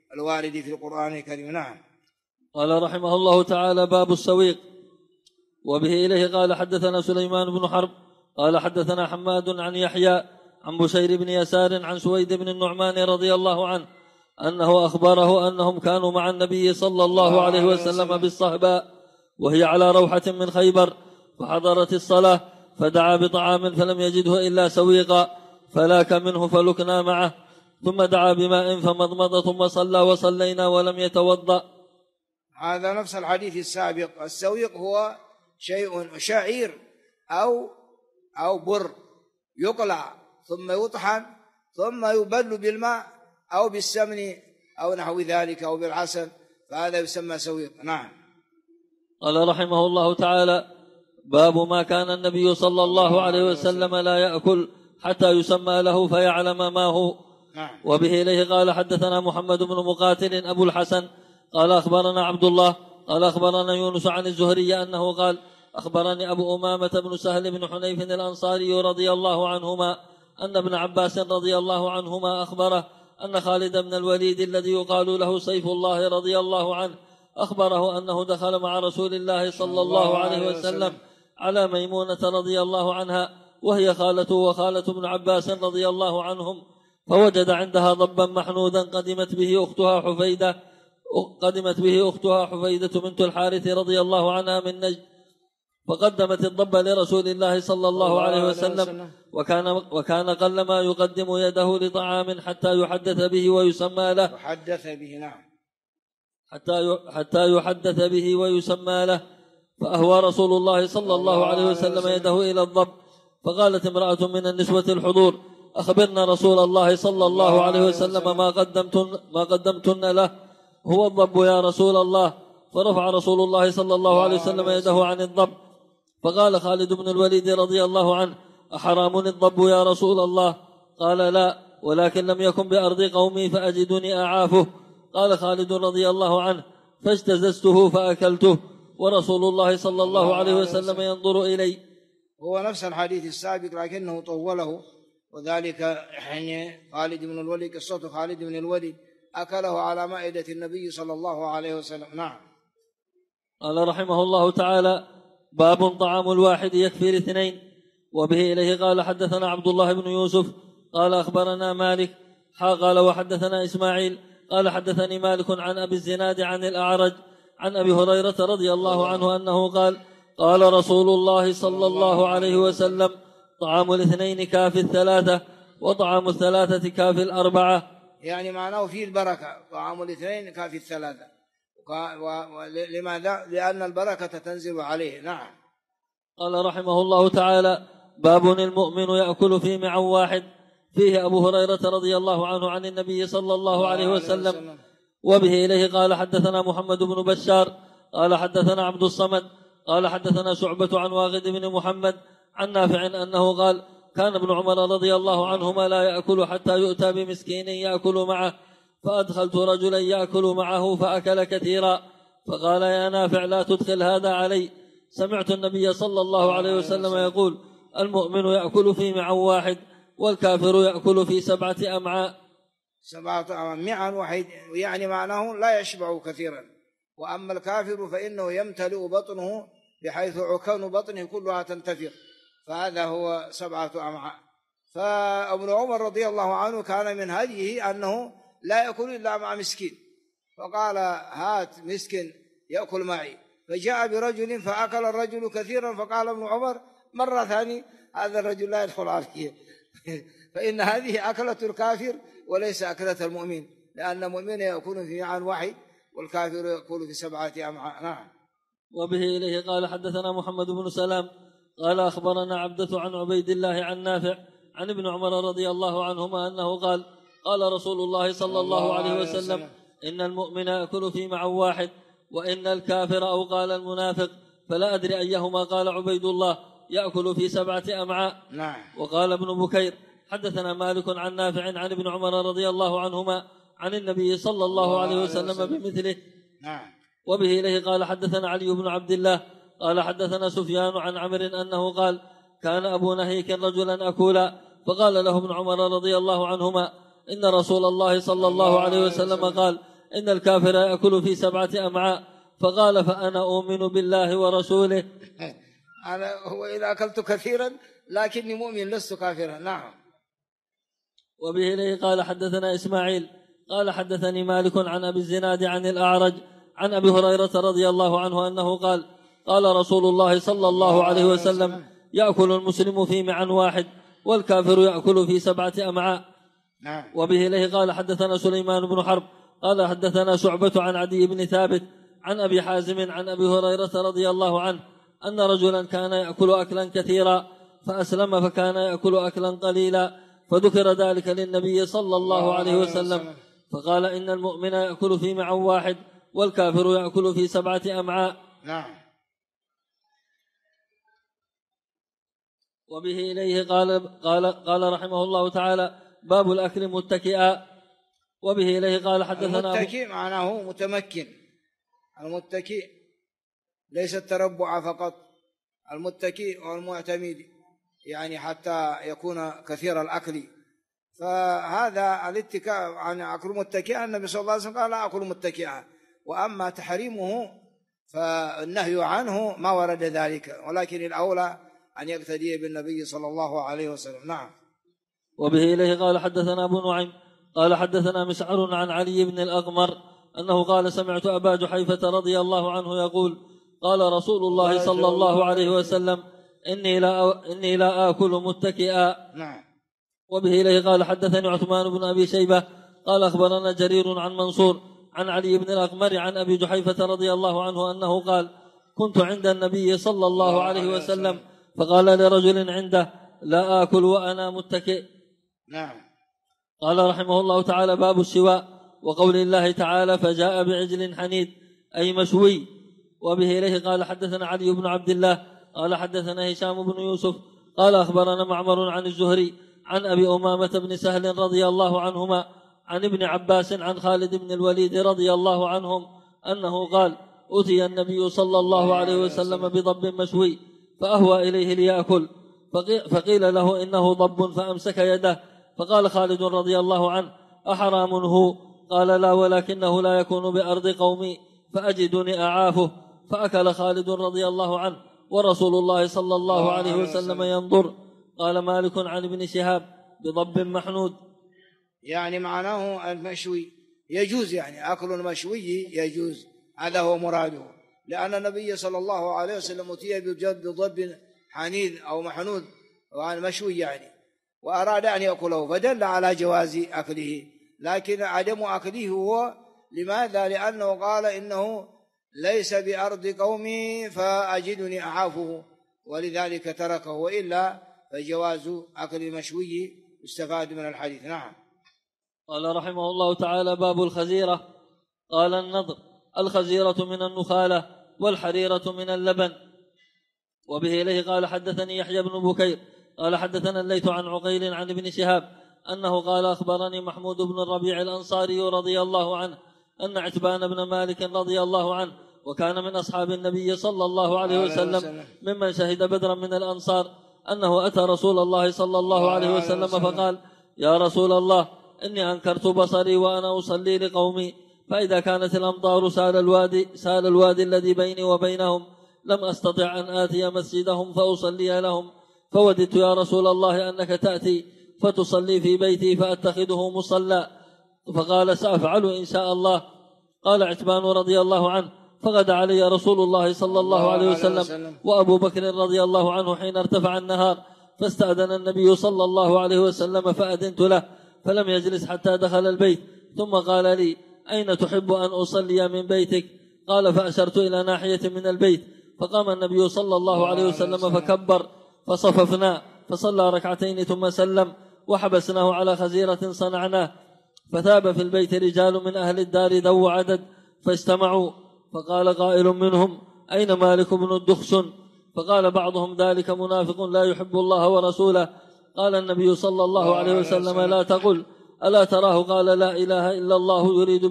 الوارد في القرآن الكريم. نعم. قال رحمه الله تعالى: باب السويق. وبه إليه قال حدثنا سليمان بن حرب قال حدثنا حماد عن يحيى عن بشير بن يسار عن سويد بن النعمان رضي الله عنه أنه أخبره أنهم كانوا مع النبي صلى الله عليه وسلم بالصهباء وهي على روحة من خيبر، فحضرت الصلاة فدعا بطعام فلم يجده إلا سويقا فلاك منه فلكنا معه، ثم دعا بماء فمضمض ثم صلى وصلينا ولم يتوضأ. هذا نفس الحديث السابق. السويق هو شعير أو بر يقلع ثم يطحن ثم يبل بالماء أو بالسمن أو نحو ذلك أو بالعسل، فهذا يسمى سويق. نعم. قال رحمه الله تعالى: باب ما كان النبي صلى الله عليه وسلم لا يأكل حتى يسمى له فيعلم ما هو. نعم. وبه إليه قال حدثنا محمد بن مقاتل أبو الحسن قال أخبرنا عبد الله قال أخبرنا يونس عن الزهري أنه قال: أخبرني أبو أمامة بن سهل بن حنيف الأنصاري رضي الله عنهما أن ابن عباس رضي الله عنهما أخبره أن خالد بن الوليد الذي يقال له سيف الله رضي الله عنه أخبره أنه دخل مع رسول الله صلى الله عليه وسلم على ميمونة رضي الله عنها وهي خالته وخالة ابن عباس رضي الله عنهم، فوجد عندها ضبا محنودا قدمت به أختها حفيدة بنت الحارث رضي الله عنها من نجد، فقدمت الضب لرسول الله صلى الله عليه وسلم وكان قلما يقدم يده لطعام حتى يحدث به ويسمى له حتى يحدث به ويسمى له، فأهوى رسول الله صلى الله عليه وسلم يده إلى الضب، فقالت امرأة من النسوة الحضور: أخبرنا رسول الله صلى الله عليه وسلم ما قدمتن له، هو الضب يا رسول الله. فرفع رسول الله صلى الله عليه وسلم يده عن الضب، فقال خالد بن الوليد رضي الله عنه: أحرام الضب يا رسول الله؟ قال: لا، ولكن لم يكن بأرض قومي فأجدني أعافه. قال خالد رضي الله عنه: فاجتززته فأكلته ورسول الله صلى الله عليه وسلم ينظر إلي. هو نفس الحديث السابق لكنه طوله، وذلك حين خالد بن الوليد، قصة خالد بن الوليد أكله على مائدة النبي صلى الله عليه وسلم. نعم. قال رحمه الله تعالى: باب طعام الواحد يكفي الاثنين. وبه إليه قال حدثنا عبد الله بن يوسف قال أخبرنا مالك قال وحدثنا إسماعيل قال حدثني مالك عن أبي الزناد عن الأعرج عن أبي هريرة رضي الله عنه أنه قال: قال رسول الله صلى الله عليه وسلم: طعام الاثنين كافي الثلاثة، وطعام الثلاثة كافي الأربعة. يعني معناه فيه البركة، طعام الاثنين كافي الثلاثة. لماذا؟ لأن البركة تنزل عليه. نعم. قال رحمه الله تعالى: باب المؤمن يأكل في معا واحد. فيه أبو هريرة رضي الله عنه عن النبي صلى الله عليه وسلم. وبه إليه قال حدثنا محمد بن بشار قال حدثنا عبد الصمد قال حدثنا شعبة عن واغد بن محمد عن نافع أنه قال: كان ابن عمر رضي الله عنهما لا يأكل حتى يؤتى بمسكين يأكل معه، فأدخلت رجلا يأكل معه فأكل كثيرا، فقال: يا نافع لا تدخل هذا علي، سمعت النبي صلى الله عليه وسلم يقول: المؤمن يأكل في معا واحد، والكافر يأكل في 7 أمعاء. 7 أمعاء واحد، يعني معناه لا يشبع كثيرا. وأما الكافر فإنه يمتلئ بطنه بحيث عكان بطنه كلها تنتفخ، فهذا هو 7 أمعاء. فابن عمر رضي الله عنه كان من هديه أنه لا يأكل إلا مع مسكين، فقال: هات مسكين يأكل معي، فجاء برجل فأكل الرجل كثيرا، فقال ابن عمر مرة ثانية: هذا الرجل لا يدخل عليه فإن هذه أكلة الكافر وليس أكلة المؤمن، لأن المؤمن يأكل في معا واحد والكافر يأكل في 7 أمعاء. نعم. وبه إليه قال حدثنا محمد بن سلام قال أخبرنا عبدة عن عبيد الله عن نافع عن ابن عمر رضي الله عنهما أنه قال: قال رسول الله صلى الله عليه وسلم: إن المؤمن يأكل في معا واحد، وإن الكافر أو قال المنافق، فلا أدري أيهما قال عبيد الله، يأكل في 7 أمعاء. نعم. وقال ابن بكير: حدثنا مالك عن نافع عن ابن عمر رضي الله عنهما عن النبي صلى الله عليه وسلم بمثله. نعم. وبه إليه قال حدثنا علي بن عبد الله قال حدثنا سفيان عن عمرو أنه قال: كان أبو نهيك رجلا أكولا، فقال له ابن عمر رضي الله عنهما: إن رسول الله صلى الله عليه وسلم قال: إن الكافر يأكل في 7 أمعاء، فقال فأنا أؤمن بالله ورسوله. أنا هو إذا أكلت كثيرا لكني مؤمن لست كافرا. نعم. وبه إليه قال حدثنا إسماعيل قال حدثني مالك عن أبي الزناد عن الأعرج عن أبي هريرة رضي الله عنه أنه قال قال رسول الله صلى الله عليه وسلم يأكل المسلم في معا واحد والكافر يأكل في 7 أمعاء. وبه إليه قال حدثنا سليمان بن حرب قال حدثنا شعبة عن عدي بن ثابت عن أبي حازم عن أبي هريرة رضي الله عنه أن رجلا كان يأكل أكلا كثيرا فأسلم فكان يأكل أكلا قليلا، فذكر ذلك للنبي صلى الله عليه وسلم فقال إن المؤمن يأكل في معا واحد والكافر يأكل في 7 أمعاء. نعم. وبه إليه قال رحمه الله تعالى باب الأكل متكئا. وبه إليه قال حدثنا المتكئ معناه متمكن، المتكئ ليس التربع فقط، المتكئ والمعتمد يعني حتى يكون كثير الأكل. فهذا الاتكاء عن أكل متكئا النبي صلى الله عليه وسلم قال لا أكل متكئا، وأما تحريمه فالنهي عنه ما ورد ذلك، ولكن الأولى أن يقتدي بالنبي صلى الله عليه وسلم. نعم. وبه إليه قال حدثنا أبو نعيم قال حدثنا مسعر عن علي بن الأغمر أنه قال سمعت أبا جحيفة رضي الله عنه يقول قال رسول الله صلى الله عليه وسلم إني لا آكل متكئا. نعم. وبه إليه قال حدثني عثمان بن أبي شيبة قال أخبرنا جرير عن منصور عن علي بن الأغمر عن أبي جحيفة رضي الله عنه أنه قال كنت عند النبي صلى الله عليه وسلم فقال لرجل عنده لا آكل وأنا متكئ. نعم. قال رحمه الله تعالى باب السواء وقول الله تعالى فجاء بعجل حنيذ أي مشوي. وبه إليه قال حدثنا علي بن عبد الله قال حدثنا هشام بن يوسف قال أخبرنا معمر عن الزهري عن أبي أمامة بن سهل رضي الله عنهما عن ابن عباس عن خالد بن الوليد رضي الله عنهم أنه قال أتي النبي صلى الله عليه وسلم بضب مشوي فأهوى إليه ليأكل فقيل له إنه ضب فأمسك يده، فقال خالد رضي الله عنه أحرام هو؟ قال لا ولكنه لا يكون بأرض قومي فأجدني أعافه، فأكل خالد رضي الله عنه ورسول الله صلى الله عليه وسلم ينظر. قال مالك عن ابن شهاب بضب محنود، يعني معناه المشوي يجوز، يعني أكل المشوي يجوز، هذا هو مراده، لأن النبي صلى الله عليه وسلم أتي بضب حنيذ أو محنود وعن مشوي يعني، وأراد أن يأكله فدل على جواز أكله، لكن عدم أكله هو لماذا؟ لأنه قال إنه ليس بأرض قومي فأجدني أعافه، ولذلك تركه، وإلا فجواز أكل المشوي استفاد من الحديث. نعم. قال رحمه الله تعالى باب الخزيرة. قال النضر الخزيرة من النخالة والحريرة من اللبن. وبه إليه قال حدثني يحيى بن بكير قال حدثنا الليث عن عقيل عن ابن شهاب أنه قال أخبرني محمود بن الربيع الأنصاري رضي الله عنه أن عتبان بن مالك رضي الله عنه وكان من أصحاب النبي صلى الله عليه وسلم ممن شهد بدرا من الأنصار أنه أتى رسول الله صلى الله عليه وسلم فقال يا رسول الله إني أنكرت بصري وأنا أصلي لقومي، فإذا كانت الأمطار سال الوادي الذي بيني وبينهم لم أستطع أن آتي مسجدهم فأصلي لهم، فوددت يا رسول الله أنك تأتي فتصلي في بيتي فأتخذه مصلى، فقال سأفعل إن شاء الله. قال عتبان رضي الله عنه فغدا علي رسول الله صلى الله عليه وسلم وأبو بكر رضي الله عنه حين ارتفع النهار، فاستأذن النبي صلى الله عليه وسلم فأذنت له، فلم يجلس حتى دخل البيت، ثم قال لي أين تحب أن أصلي من بيتك؟ قال فأشرت إلى ناحية من البيت، فقام النبي صلى الله عليه وسلم فكبر، فصففنا فصلى ركعتين ثم سلم، وحبسناه على خزيرة صنعناه، فثاب في البيت رجال من أهل الدار ذو عدد فاجتمعوا، فقال قائل منهم أين مالك بن الدخشن؟ فقال بعضهم ذلك منافق لا يحب الله ورسوله. قال النبي صلى الله عليه وسلم لا تقل ألا تراه قال لا إله إلا الله يريد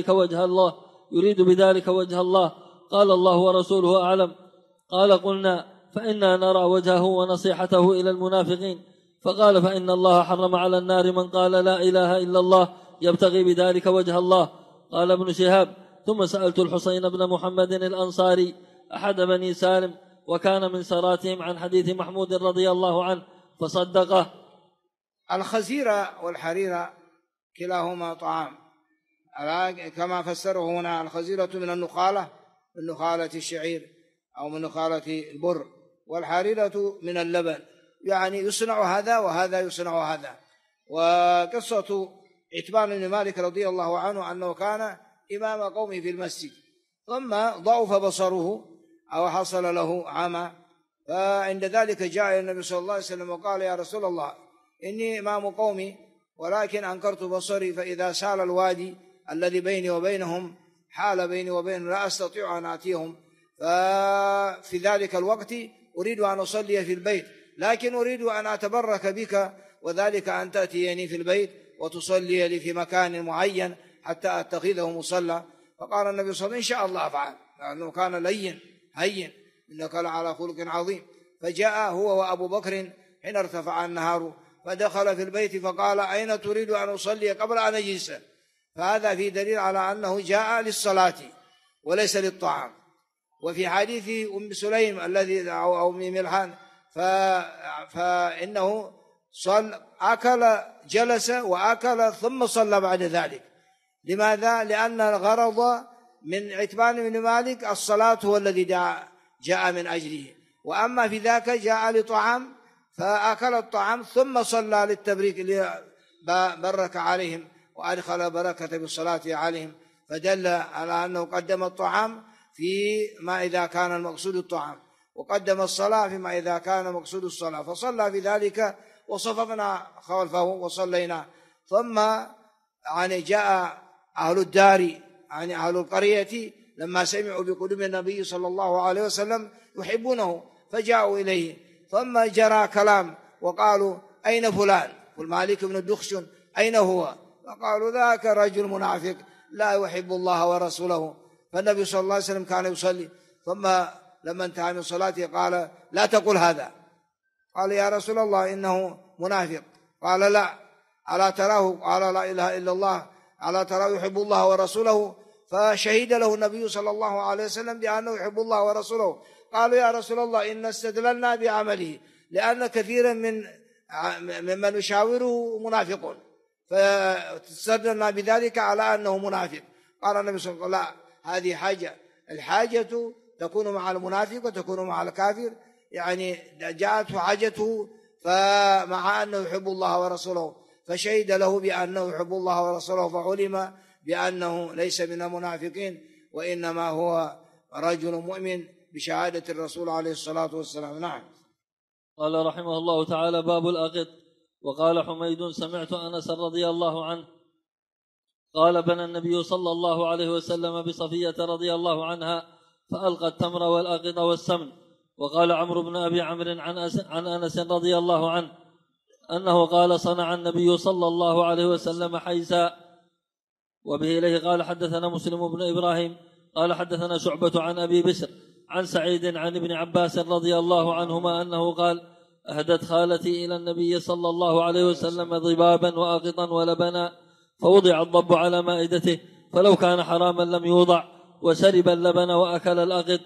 بذلك وجه الله. قال الله ورسوله أعلم. قال قلنا فإنا نرى وجهه ونصيحته إلى المنافقين. فقال فإن الله حرم على النار من قال لا إله إلا الله يبتغي بذلك وجه الله. قال ابن شهاب: ثم سألت الحسين بن محمد الأنصاري أحد بني سالم وكان من سراتهم عن حديث محمود رضي الله عنه فصدقه. الخزيرة والحريرة كلاهما طعام، كما فسره هنا. الخزيرة من النخالة، من نخالة الشعير أو من نخالة البر، والحريرة من اللبن، يعني يصنع هذا وهذا يصنع هذا. وقصة عتبان بن مالك رضي الله عنه أنه كان إمام قومه في المسجد، ثم ضعف بصره أو حصل له عمى، فعند ذلك جاء إلى النبي صلى الله عليه وسلم وقال: يا رسول الله، إني إمام قومي ولكن أنكرت بصري، فإذا سال الوادي الذي بيني وبينهم حال بيني وبينهم لا أستطيع أن آتيهم، ففي ذلك الوقت أريد أن أصلي في البيت، لكن أريد أن أتبرك بك، وذلك أن تأتيني في البيت وتصلي لي في مكان معين حتى أتخذه مصلى. فقال النبي صلى الله عليه وسلم: إن شاء الله أفعل، لأنه كان لين هين، إنك لعلى خلق عظيم. فجاء هو وأبو بكر حين ارتفع النهار، فدخل في البيت فقال: أين تريد أن أصلي قبل أن أجلس؟ فهذا في دليل على أنه جاء للصلاة وليس للطعام. وفي حديث أم سليم الذي أو أم ملحان فإنه أكل، جلس وأكل ثم صلى بعد ذلك. لماذا؟ لأن الغرض من عتبان بن مالك الصلاة هو الذي جاء من أجله، وأما في ذاك جاء لطعام فأكل الطعام ثم صلى للتبريك، بارك عليهم وأدخل بركة بالصلاة عليهم، فدل على أنه قدم الطعام فيما إذا كان المقصود الطعام، وقدم الصلاة فيما إذا كان مقصود الصلاة، فصلى في ذلك وصففنا خلفه وصلينا. ثم يعني جاء أهل الدار، يعني أهل القرية، لما سمعوا بقدوم النبي صلى الله عليه وسلم يحبونه فجاءوا إليه، ثم جرى كلام وقالوا: أين فلان؟ والمالك بن الدخشن أين هو؟ فقالوا: ذاك رجل منافق لا يحب الله ورسوله. فالنبي صلى الله عليه وسلم كان يصلي، ثم لما انتهى من صلاته قال: لا تقل هذا. قال: يا رسول الله إنه منافق. قال: لا، ألا تراه؟ قال: لا إله إلا الله، ألا تراه يحب الله ورسوله؟ فشهد له النبي صلى الله عليه وسلم بأنه يحب الله ورسوله. قالوا: يا رسول الله إن استدللنا بعمله، لأن كثيرا ممن يشاوره منافق، فاستدللنا بذلك على أنه منافق. قال النبي صلى الله عليه وسلم: لا، هذه حاجة، الحاجة تكون مع المنافق وتكون مع الكافر، يعني جاءته حاجته، فمع أنه يحب الله ورسوله فشهد له بأنه يحب الله ورسوله، فعلم بأنه ليس من المنافقين، وإنما هو رجل مؤمن بشهادة الرسول عليه الصلاة والسلام. نعم. قال رحمه الله تعالى: باب الأقط. وقال حميد: سمعت أنس رضي الله عنه قال: بنى النبي صلى الله عليه وسلم بصفية رضي الله عنها فألقى التمر والأقط والسمن. وقال عمرو بن أبي عمرو عن أنس رضي الله عنه أنه قال: صنع النبي صلى الله عليه وسلم حيسا. وبه إليه قال: حدثنا مسلم بن إبراهيم قال: حدثنا شعبة عن أبي بشر عن سعيد عن ابن عباس رضي الله عنهما أنه قال: أهدت خالتي إلى النبي صلى الله عليه وسلم ضبابا وأقطا ولبنا، فوضع الضب على مائدته، فلو كان حراما لم يوضع، وشرب اللبن وأكل الأقط.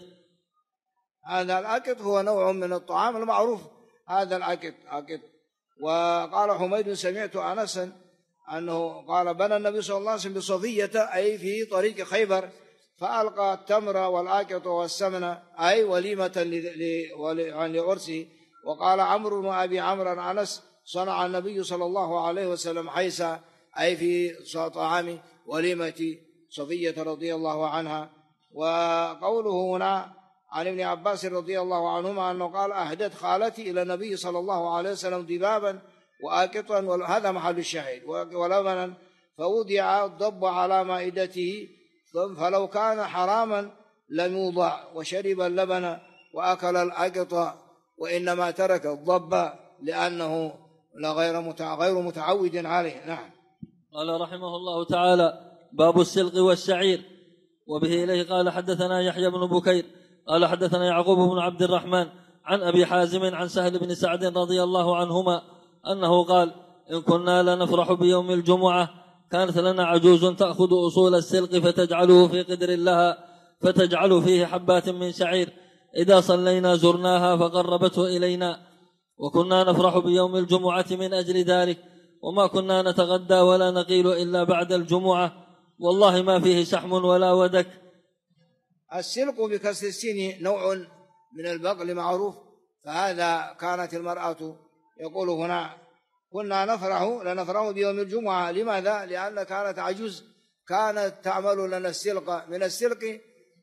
هذا الأقط هو نوع من الطعام المعروف، هذا الأقط أقط. وقال حميد: سمعت أنسا أنه قال: بنى النبي صلى الله عليه وسلم بصفية، أي في طريق خيبر، فألقى التمر والآكط والسمن، أي وليمة لعرسه. وقال عمرو بن أبي عمرو عن أنس: صنع النبي صلى الله عليه وسلم حيسا، أي في طعام وليمة صفية رضي الله عنها. وقوله هنا عن ابن عباس رضي الله عنهما أنه قال: أهدت خالتي إلى النبي صلى الله عليه وسلم ضبابا وآكطا، هذا محل الشاهد، ولبنا، فوضع الضب على مائدته، فلو كان حراما لم يوضع، وشرب اللبن وأكل الأقط، وإنما ترك الضب لأنه غير متعود عليه. نعم. قال رحمه الله تعالى: باب السلق والشعير. وبه إليه قال: حدثنا يحيى بن بكير قال: حدثنا يعقوب بن عبد الرحمن عن أبي حازم عن سهل بن سعد رضي الله عنهما أنه قال: إن كنا لنفرح بيوم الجمعة كانت لنا عجوز تأخذ أصول السلق فتجعله في قدر لها فتجعل فيه حبات من شعير، إذا صلينا زرناها فقربته إلينا، وكنا نفرح بيوم الجمعة من أجل ذلك، وما كنا نتغدى ولا نقيل إلا بعد الجمعة، والله ما فيه شحم ولا ودك. السلق بكسر السين نوع من البقل معروف، فهذا كانت المرأة يقول هنا كنا لنفرح بيوم الجمعة. لماذا؟ لأن كانت عجوز كانت تعمل لنا السلق من السلق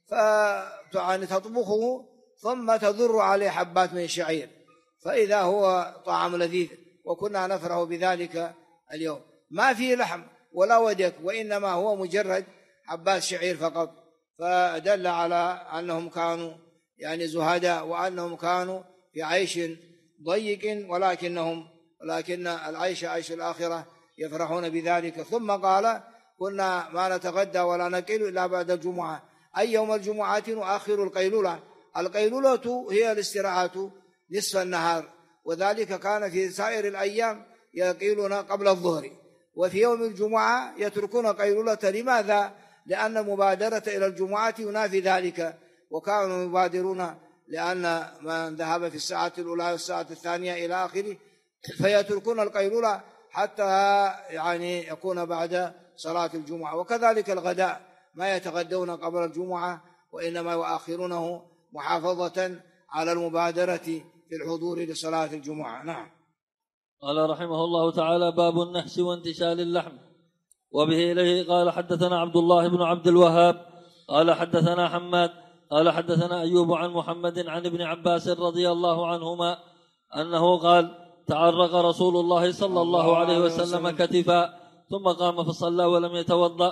فتطبخه ثم تضر عليه حبات من الشعير، فإذا هو طعام لذيذ، وكنا نفرح بذلك اليوم. ما فيه لحم ولا ودك، وإنما هو مجرد حبات شعير فقط، فدل على أنهم كانوا يعني زهداء، وأنهم كانوا في عيش ضيق، ولكن العيش عيش الآخرة يفرحون بذلك. ثم قال كنا ما نتغدى ولا نقيل إلا بعد الجمعة، أي يوم الجمعة نؤخر القيلولة. القيلولة هي الاستراحة نصف النهار، وذلك كان في سائر الأيام يقيلون قبل الظهر، وفي يوم الجمعة يتركون قيلولة. لماذا؟ لأن المبادرة إلى الجمعة ينافي ذلك، وكانوا يبادرون لأن من ذهب في الساعة الأولى والساعة الثانية إلى آخره، فيتركون القيلولة حتى يعني يكون بعد صلاة الجمعة. وكذلك الغداء ما يتغدون قبل الجمعة، وإنما يؤخرونه محافظة على المبادرة في الحضور لصلاة الجمعة. نعم. قال رحمه الله تعالى: باب النحس وانتشال اللحم. وبه إليه قال حدثنا عبد الله بن عبد الوهاب قال حدثنا حماد قال حدثنا أيوب عن محمد عن ابن عباس رضي الله عنهما أنه قال: تعرق رسول الله صلى الله عليه وسلم كتفا ثم قام فصلى ولم يتوضأ.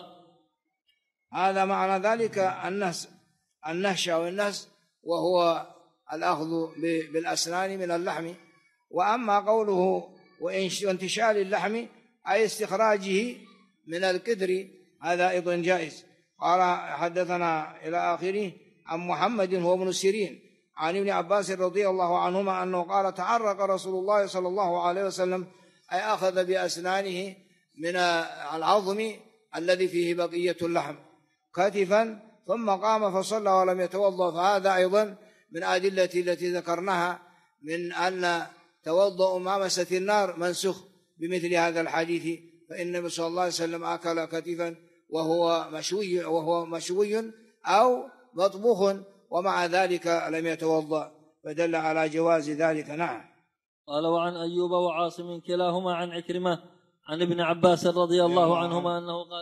هذا معنى ذلك النهش أو النهس، وهو الأخذ بالأسنان من اللحم. وأما قوله وانتشال اللحم أي استخراجه من الكدر، هذا أيضا جائز. قال حدثنا إلى آخره عن محمد هو ابن سيرين عن ابن عباس رضي الله عنهما أنه قال: تعرق رسول الله صلى الله عليه وسلم، أي أخذ بأسنانه من العظم الذي فيه بقية اللحم كتفا ثم قام فصلى ولم يتوضأ. فهذا أيضا من أدلة التي ذكرناها من أن توضأ مامسة النار منسوخ بمثل هذا الحديث، فإن النبي صلى الله عليه وسلم أكل كتفا وهو مشوي أو مطبوخ، ومع ذلك لم يتوضأ، فدل على جواز ذلك. نعم. قال: وعن أيوب وعاصم كلاهما عن عكرمة عن ابن عباس رضي الله عنهما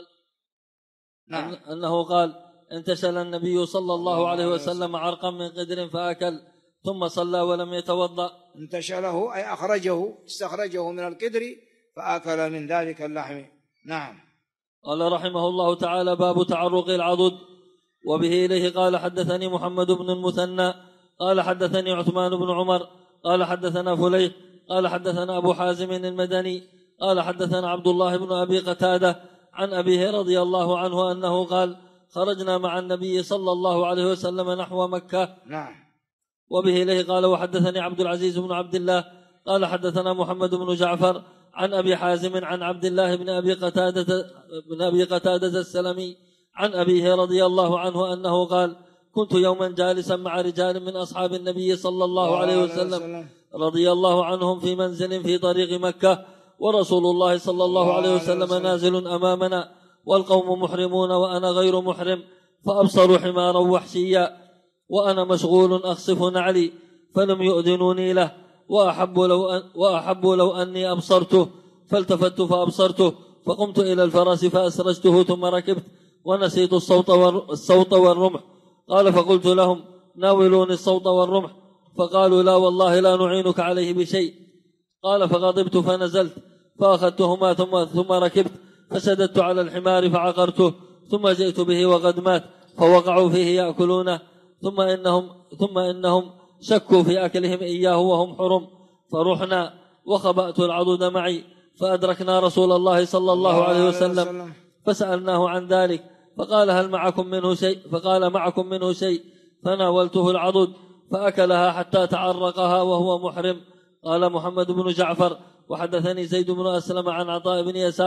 أنه قال: انتشل النبي صلى الله عليه وسلم عرقا من قدر فأكل ثم صلى ولم يتوضأ. انتشله أي استخرجه من القدر فأكل من ذلك اللحم. نعم. قال رحمه الله تعالى: باب تعرق العضد. وبه إليه قال حدثني محمد بن المثنى قال حدثني عثمان بن عمر قال حدثنا فليح قال حدثنا أبو حازم المدني قال حدثنا عبد الله بن أبي قتادة عن أبيه رضي الله عنه أنه قال: خرجنا مع النبي صلى الله عليه وسلم نحو مكة. نعم. وبه إليه قال: وحدثني عبد العزيز بن عبد الله قال حدثنا محمد بن جعفر عن أبي حازم عن عبد الله بن أبي قتادة السلمي عن أبيه رضي الله عنه أنه قال: كنت يوما جالسا مع رجال من أصحاب النبي صلى الله عليه وسلم رضي الله عنهم في منزل في طريق مكة، ورسول الله صلى الله عليه وسلم نازل أمامنا والقوم محرمون وأنا غير محرم، فأبصروا حمارا وحشيا وأنا مشغول أخصف نعلي، فلم يؤذنوني له، وأحب لو أني أبصرته، فالتفت فأبصرته، فقمت إلى الفرس فأسرجته ثم ركبت، ونسيت الصوت والرمح. قال: فقلت لهم: ناولوني الصوت والرمح، فقالوا: لا والله لا نعينك عليه بشيء. قال: فغضبت فنزلت فأخذتهما ثم ركبت، فسددت على الحمار فعقرته، ثم جئت به وقد مات، فوقعوا فيه يأكلونه، ثم إنهم شكوا في أكلهم إياه وهم حرم، فرحنا وخبأت العضد معي، فأدركنا رسول الله صلى الله عليه وسلم فسألناه عن ذلك، فقال: هل معكم منه شيء؟ فقال: معكم منه شيء، فناولته العضد فأكلها حتى تعرقها وهو محرم. قال محمد بن جعفر: وحدثني زيد بن أسلم عن عطاء بن يسار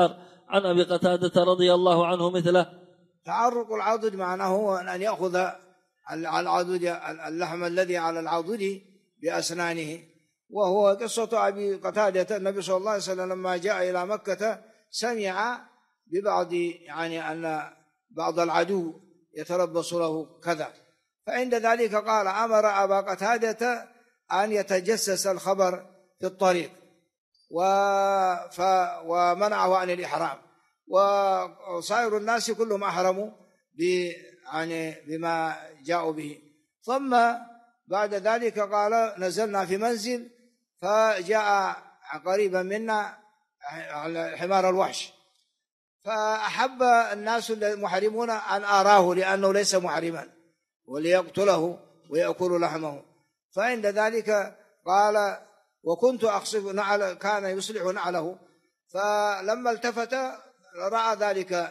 عن أبي قتادة رضي الله عنه مثله. تعرق العضد معناه هو أن يأخذ اللحم الذي على العضد بأسنانه، وهو قصة أبي قتادة. النبي صلى الله عليه وسلم لما جاء إلى مكة سمع ببعض يعني أن بعض العدو يتربص له كذا، فعند ذلك قال أمر أبا قتادة أن يتجسس الخبر في الطريق ومنعه عن الإحرام، وصائر الناس كلهم أحرموا بما جاءوا به. ثم بعد ذلك قال نزلنا في منزل، فجاء قريبا منا حمار الوحش، فأحب الناس المحرمون أن أراه لأنه ليس محرما وليقتله ويأكل لحمه. فعند ذلك قال وكنت أخصف نعل، كان يصلح نعله، فلما التفت رأى ذلك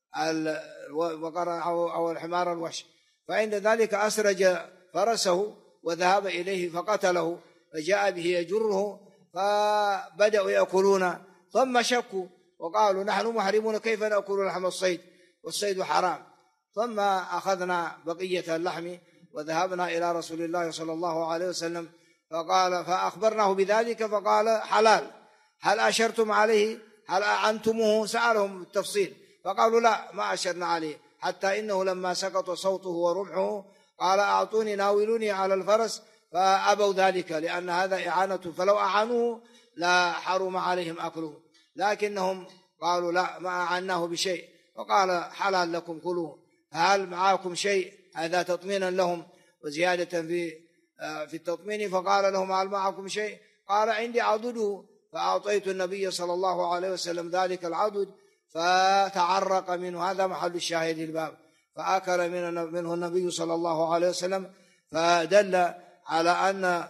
أو الحمار الوحش، فعند ذلك أسرج فرسه وذهب إليه فقتله، فجاء به يجره، فبدأوا يأكلون، ثم شكوا وقالوا نحن محرمون كيف نأكل لحم الصيد والصيد حرام. ثم أخذنا بقية اللحم وذهبنا إلى رسول الله صلى الله عليه وسلم، فأخبرناه بذلك، فقال حلال، هل أشرتم عليه، هل أعنتموه؟ سألهم بالتفصيل، فقالوا لا ما أشرنا عليه، حتى إنه لما سقط صوته ورمحه قال أعطوني ناولوني على الفرس، فأبوا ذلك لأن هذا إعانة، فلو أعانوه لا حرم عليهم أكله، لكنهم قالوا لا ما أعناه بشيء، فقال حلال لكم كلوه، هل معاكم شيء؟ هذا تطمينا لهم وزيادة في التطمين. فقال لهم هل معكم شيء؟ قال عندي عضده، فأعطيت النبي صلى الله عليه وسلم ذلك العضد فتعرق منه، هذا محل الشاهد الباب، فأكل منه النبي صلى الله عليه وسلم، فدل على أن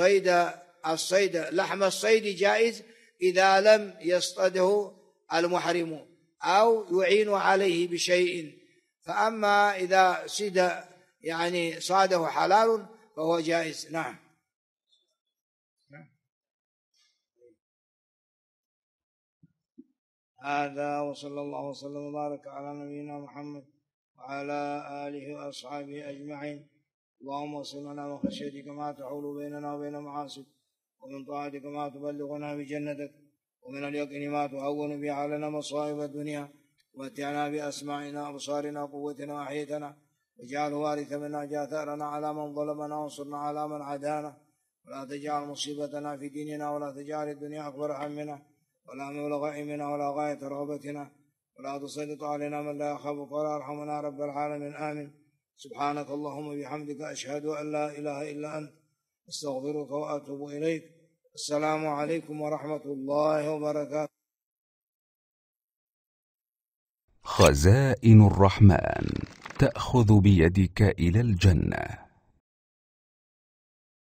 لحم الصيد جائز إذا لم يصطده المحرم أو يعين عليه بشيء، فأما إذا صاده حلال فهو جائز. نعم. هذا وصلى الله وسلم وبارك على نبينا محمد وعلى آله وأصحابه أجمعين. اللهم وصل لنا من خشيتك ما تحول بيننا وبين معاصيك، ومن طاعتك ما تبلغنا بجنتك، ومن اليقين ما تهون به علينا مصائب الدنيا، ومتعنا بأسماعنا وأبصارنا وقوتنا وأحيتنا، واجعله وارث منا، اجعل ثأرنا على من ظلمنا، وانصرنا على من عادانا، ولا تجعل مصيبتنا في ديننا، ولا تجعل الدنيا أكبر همنا ولا مبلغ علمنا ولا غاية رغبتنا، ولا تسلط علينا من لا يخافك ولا يرحمنا رب العالمين. آمين. سبحانك اللهم بحمدك، أشهد أن لا إله إلا أنت، أستغفرك وأتوب إليك. السلام عليكم ورحمة الله وبركاته. خزائن الرحمن تأخذ بيدك إلى الجنة.